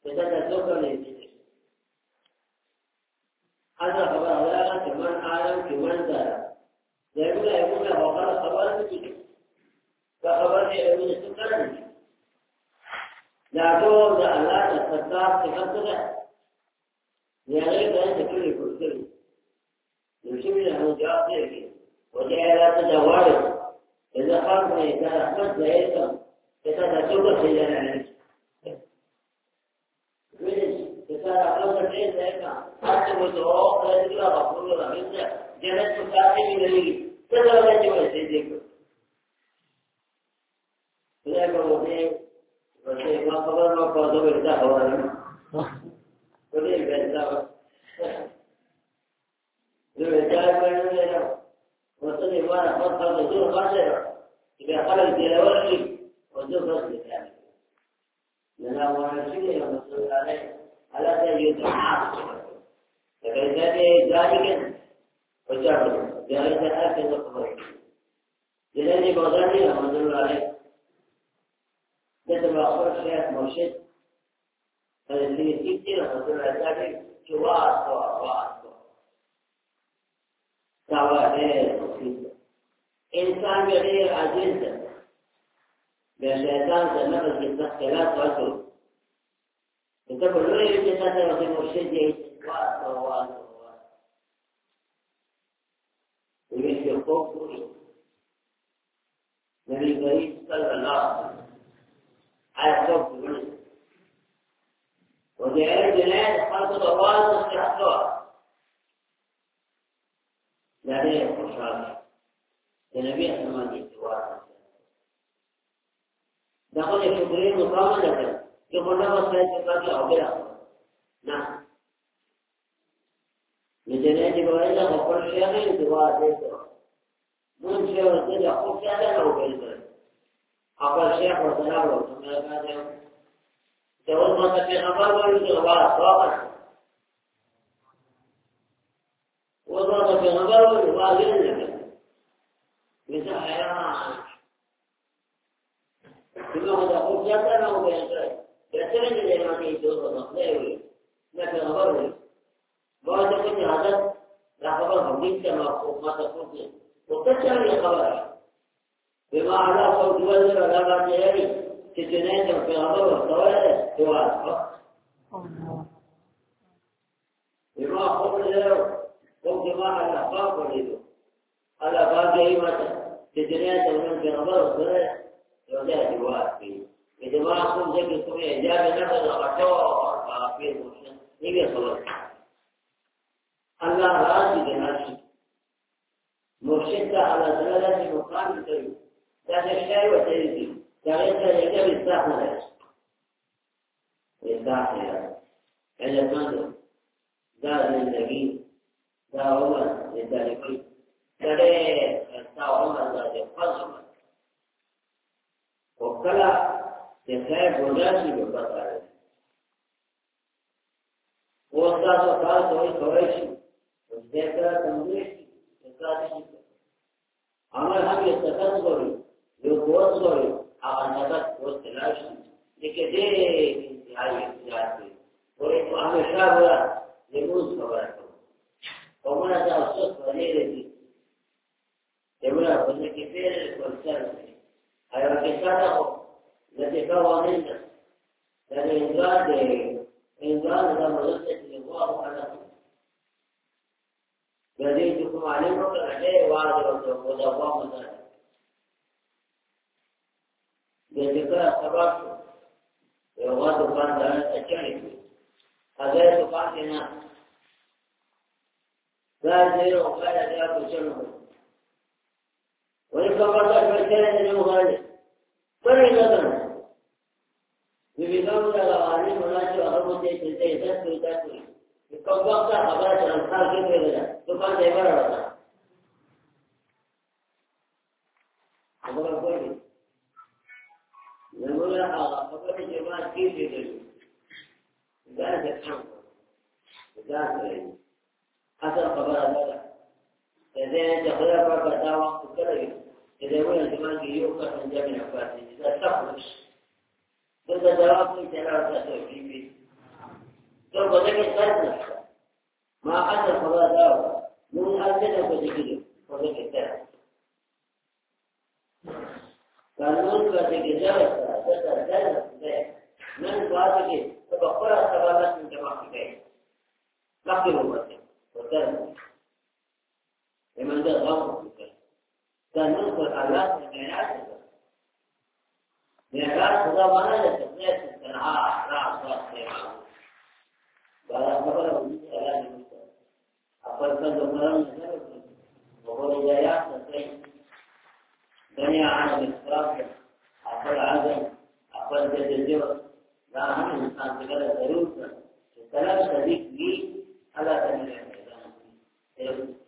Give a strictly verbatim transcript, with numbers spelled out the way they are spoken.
kita dah cukup ni. Ada khabar ada cuma alam cuma darah. Jadi lah ibu nak bakal khabar tu ni. Khabar ni ibu ni suka ni. Lalu dah Allah dah serta sekat tu dah. Yang lain dah sekali kursi. Mesti dia harus jawab dia. Wajah Allah tu jawab. Jika khabar ni dah rahmat jahit tu, kita dah cukup sejalan ni. Kita akan berdiri mereka. Satu betul, saya juga tak perlu lagi. Jangan suka ini lagi. Selalu cuma sedikit. Saya kemudian, saya kawan kawan pada berita orang. Boleh berita. Jadi saya pernah ada. Waktu ni mana orang tu ada. Jika kalau dia lagi, waktu tu dia. Dan orang sini yang betul ada. على سبيل العاصفة فإذا ذلك وجعل ذلك آخر القبر لذلك بغدادي رحمة الله عليه كتب أخبر الشيخ مرشد الذي يكتب رحمة الله عليه جواز وأرواح دعوة غير مفيدة إنسان غير عزيز بالشيطان تنفذ التخيلات والجهد Kita perlu kita ada waktu mursyid dia kuat kuat kuat. Ini cukup pun. Nabi Muhammad sallallahu alaihi wasallam. وجاء الجناد خلق الله واستحقاق. لا يخشى شر. النبي صلى الله عليه وسلم. دخل الشكرين مقامة يقول له سيد الباقي أو بلا نعم لجنة بوإلا وكل شيء دواء ذكر من شيء وزيد أخوك هذا أو بالبر أقل شيخ وسلام وسلم هذا تقول ما تبي خبر ولا دواء فقط وما تبي خبر ولا دواء غير مثل حيوان كل ما تقول هذا أو بالبر Biasanya dia mati itu orang lewi, nak khabar ni. Bahawa kita hadat, dah khabar begitu sama mata putih. Bukan cari khabar. Bima ada kau jual ni ada jadi, sejenis yang khabar bertawar jual. Bima kau jual, kau bima ada khabar itu. Ada bagi mata, sejenis yang khabar bertawar jual. إذا ما أقول ذلك الكمية إجابة نفذ أغطاء في المسلم نبي صلى الله راسي بنفسي مرشدة على ثلاثة مقام الكريم ذات الشيء والتريد تغيث يجب الساحة لك الساحة لك إذا كنت ذات للنبي ذا عمر للتالفين تريد ذا عمر ذات القصر وكلا Saya boleh juga berkata. Orang tu kalau tu itu, mereka tembus, mereka itu. Amal kami sekat sorry, luar sorry, akan sekat buat terus. Jika dia hari jadi, boleh tu amal syabda, lemus kabar tu. Orang ada usus boleh lagi. Jemaah boleh kita berserah. Ayat kita tahu. التي قوانين الإنزال إنزال لما يصلح الله على يزيدكم عليكم الأشياء وعد ودوام ذلك يذكر السبب يغاد كان ذلك الشرك هذا يتقاتنا لا يزيد وقال ذلك الشرك وإن كبرت الشرك المغالب فلن Dibilang dalam ini mengacu akan menjadi cerita cerita itu. Kau baca apa dalam hal itu saja. Bukan saya berada. Apa apa ini? Namun apa apa ini cuma kiri itu. Tidak ada campur. Tidak ada ini. Asal kabar ada. Jadi jika apa kata waktu kerja, jadi orang cuma kiri ukar menjadi apa? Tidak tahu. Kita jawab ni cara satu ini. تو بدل کې څه ما اصل خدا دا نو اصل کو دي کېږي په دې کې څه قانون کا دې کې ځای دا دا دا نن واځي کې په خپل سوالات جواب کوي لکه وګورئ وکړه ایمان دا غوښتل دا نن په حالات کې نه معراج خدا باندې د تقدیر تنها راز واسطه دا خبره ودی الله دې خپل څنګه مرام نه وګورئ یا څه دنیا عالم اسراف خپل عزم خپل د دې دا هم انسان څنګه ضرورت چې طلب صدیق وي الله تعالی